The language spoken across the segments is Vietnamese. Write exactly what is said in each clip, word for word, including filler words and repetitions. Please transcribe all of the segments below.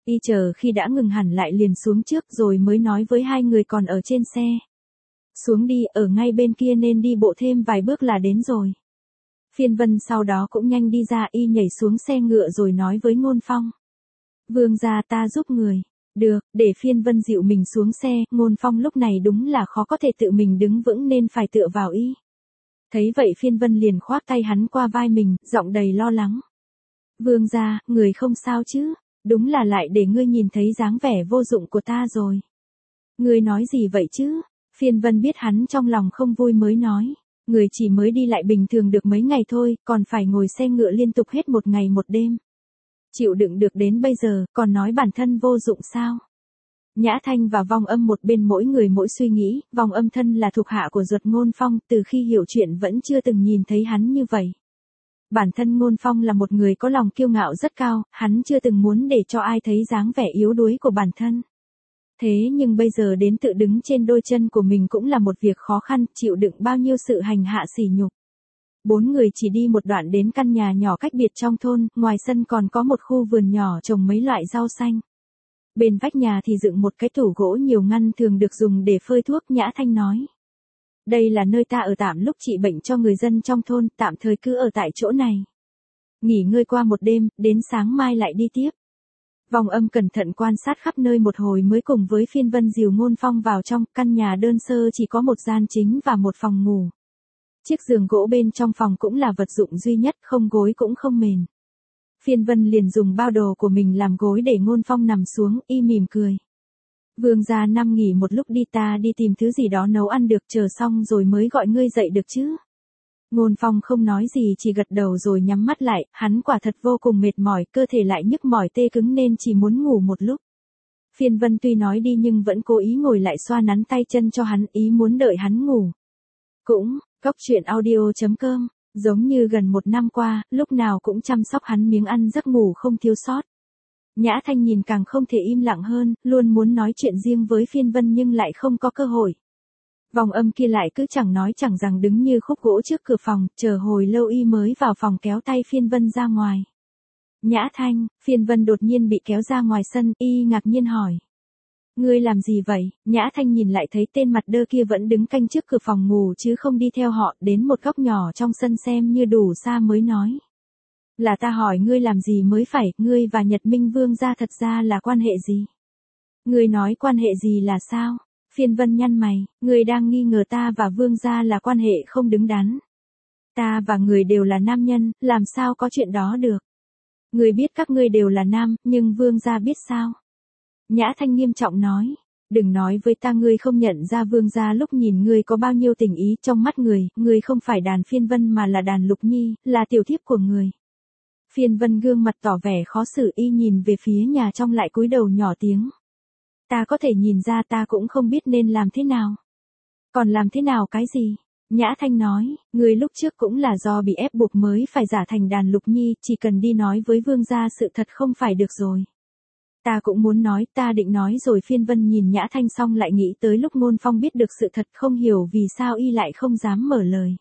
Y chờ khi đã ngừng hẳn lại liền xuống trước rồi mới nói với hai người còn ở trên xe. Xuống đi, ở ngay bên kia nên đi bộ thêm vài bước là đến rồi. Phiên Vân sau đó cũng nhanh đi ra, y nhảy xuống xe ngựa rồi nói với Ngôn Phong. Vương gia, ta giúp người. Được, để Phiên Vân dịu mình xuống xe, Ngôn Phong lúc này đúng là khó có thể tự mình đứng vững nên phải tựa vào y. Thấy vậy Phiên Vân liền khoác tay hắn qua vai mình, giọng đầy lo lắng. Vương gia, người không sao chứ? Đúng là lại để ngươi nhìn thấy dáng vẻ vô dụng của ta rồi. Ngươi nói gì vậy chứ? Phiên Vân biết hắn trong lòng không vui mới nói. Người chỉ mới đi lại bình thường được mấy ngày thôi, còn phải ngồi xe ngựa liên tục hết một ngày một đêm. Chịu đựng được đến bây giờ, còn nói bản thân vô dụng sao? Nhã Thanh và Vong Âm một bên mỗi người mỗi suy nghĩ, Vong Âm thân là thuộc hạ của Duật Ngôn Phong, từ khi hiểu chuyện vẫn chưa từng nhìn thấy hắn như vậy. Bản thân Ngôn Phong là một người có lòng kiêu ngạo rất cao, hắn chưa từng muốn để cho ai thấy dáng vẻ yếu đuối của bản thân. Thế nhưng bây giờ đến tự đứng trên đôi chân của mình cũng là một việc khó khăn, chịu đựng bao nhiêu sự hành hạ sỉ nhục. Bốn người chỉ đi một đoạn đến căn nhà nhỏ cách biệt trong thôn, ngoài sân còn có một khu vườn nhỏ trồng mấy loại rau xanh. Bên vách nhà thì dựng một cái tủ gỗ nhiều ngăn thường được dùng để phơi thuốc. Nhã Thanh nói. Đây là nơi ta ở tạm lúc trị bệnh cho người dân trong thôn, tạm thời cứ ở tại chỗ này. Nghỉ ngơi qua một đêm, đến sáng mai lại đi tiếp. Vong Âm cẩn thận quan sát khắp nơi một hồi mới cùng với Phiên Vân dìu Ngôn Phong vào trong. Căn nhà đơn sơ chỉ có một gian chính và một phòng ngủ. Chiếc giường gỗ bên trong phòng cũng là vật dụng duy nhất, không gối cũng không mền. Phiên Vân liền dùng bao đồ của mình làm gối để Ngôn Phong nằm xuống, y mỉm cười. Vương gia nằm nghỉ một lúc đi, ta đi tìm thứ gì đó nấu ăn được, chờ xong rồi mới gọi ngươi dậy được chứ. Ngôn Phong không nói gì, chỉ gật đầu rồi nhắm mắt lại, hắn quả thật vô cùng mệt mỏi, cơ thể lại nhức mỏi tê cứng nên chỉ muốn ngủ một lúc. Phiên Vân tuy nói đi nhưng vẫn cố ý ngồi lại xoa nắn tay chân cho hắn, ý muốn đợi hắn ngủ. Cũng, Cốc truyện audio chấm com, giống như gần một năm qua, lúc nào cũng chăm sóc hắn miếng ăn giấc ngủ không thiếu sót. Nhã Thanh nhìn càng không thể im lặng hơn, luôn muốn nói chuyện riêng với Phiên Vân nhưng lại không có cơ hội. Vong Âm kia lại cứ chẳng nói chẳng rằng đứng như khúc gỗ trước cửa phòng, chờ hồi lâu y mới vào phòng kéo tay Phiên Vân ra ngoài. Nhã Thanh, Phiên Vân đột nhiên bị kéo ra ngoài sân, y ngạc nhiên hỏi. Ngươi làm gì vậy? Nhã Thanh nhìn lại thấy tên mặt đơ kia vẫn đứng canh trước cửa phòng ngủ chứ không đi theo họ, đến một góc nhỏ trong sân xem như đủ xa mới nói. Là ta hỏi ngươi làm gì mới phải, ngươi và Nhật Minh Vương gia thật ra là quan hệ gì? Ngươi nói quan hệ gì là sao? Phiên Vân nhăn mày, ngươi đang nghi ngờ ta và Vương gia là quan hệ không đứng đắn. Ta và người đều là nam nhân, làm sao có chuyện đó được? Ngươi biết các ngươi đều là nam, nhưng Vương gia biết sao? Nhã Thanh nghiêm trọng nói, đừng nói với ta ngươi không nhận ra Vương gia lúc nhìn ngươi có bao nhiêu tình ý trong mắt người, ngươi không phải đàn Phiên Vân mà là đàn Lục Nhi, là tiểu thiếp của người. Phiên Vân gương mặt tỏ vẻ khó xử, y nhìn về phía nhà trong lại cúi đầu nhỏ tiếng. Ta có thể nhìn ra, ta cũng không biết nên làm thế nào. Còn làm thế nào cái gì? Nhã Thanh nói, người lúc trước cũng là do bị ép buộc mới phải giả thành đàn Lục Nhi, chỉ cần đi nói với Vương gia sự thật không phải được rồi. Ta cũng muốn nói, ta định nói rồi. Phiên Vân nhìn Nhã Thanh xong lại nghĩ tới lúc Ngôn Phong biết được sự thật, không hiểu vì sao y lại không dám mở lời.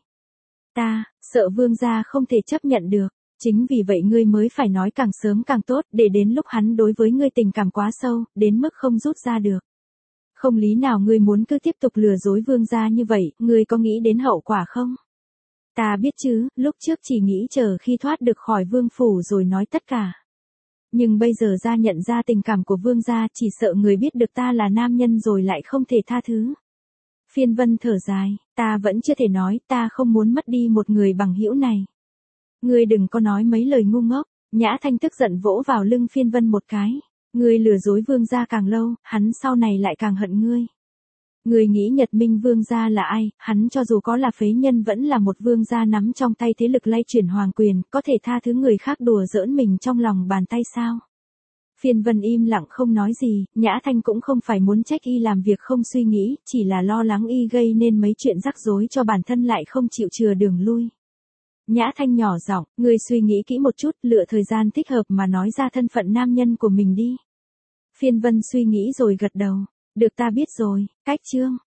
Ta, sợ Vương gia không thể chấp nhận được. Chính vì vậy ngươi mới phải nói càng sớm càng tốt, để đến lúc hắn đối với ngươi tình cảm quá sâu, đến mức không rút ra được. Không lý nào ngươi muốn cứ tiếp tục lừa dối Vương gia như vậy, ngươi có nghĩ đến hậu quả không? Ta biết chứ, lúc trước chỉ nghĩ chờ khi thoát được khỏi Vương phủ rồi nói tất cả. Nhưng bây giờ ra nhận ra tình cảm của Vương gia, chỉ sợ người biết được ta là nam nhân rồi lại không thể tha thứ. Phiên Vân thở dài, ta vẫn chưa thể nói, ta không muốn mất đi một người bằng hữu này. Ngươi đừng có nói mấy lời ngu ngốc. Nhã Thanh tức giận vỗ vào lưng Phiên Vân một cái. Ngươi lừa dối Vương gia càng lâu, hắn sau này lại càng hận ngươi. Ngươi nghĩ Nhật Minh Vương gia là ai? Hắn cho dù có là phế nhân vẫn là một vương gia nắm trong tay thế lực lay chuyển hoàng quyền, có thể tha thứ người khác đùa giỡn mình trong lòng bàn tay sao? Phiên Vân im lặng không nói gì, Nhã Thanh cũng không phải muốn trách y làm việc không suy nghĩ, chỉ là lo lắng y gây nên mấy chuyện rắc rối cho bản thân lại không chịu chừa đường lui. Nhã Thanh nhỏ giọng, ngươi suy nghĩ kỹ một chút, lựa thời gian thích hợp mà nói ra thân phận nam nhân của mình đi. Phiên Vân suy nghĩ rồi gật đầu, được ta biết rồi. Cách chương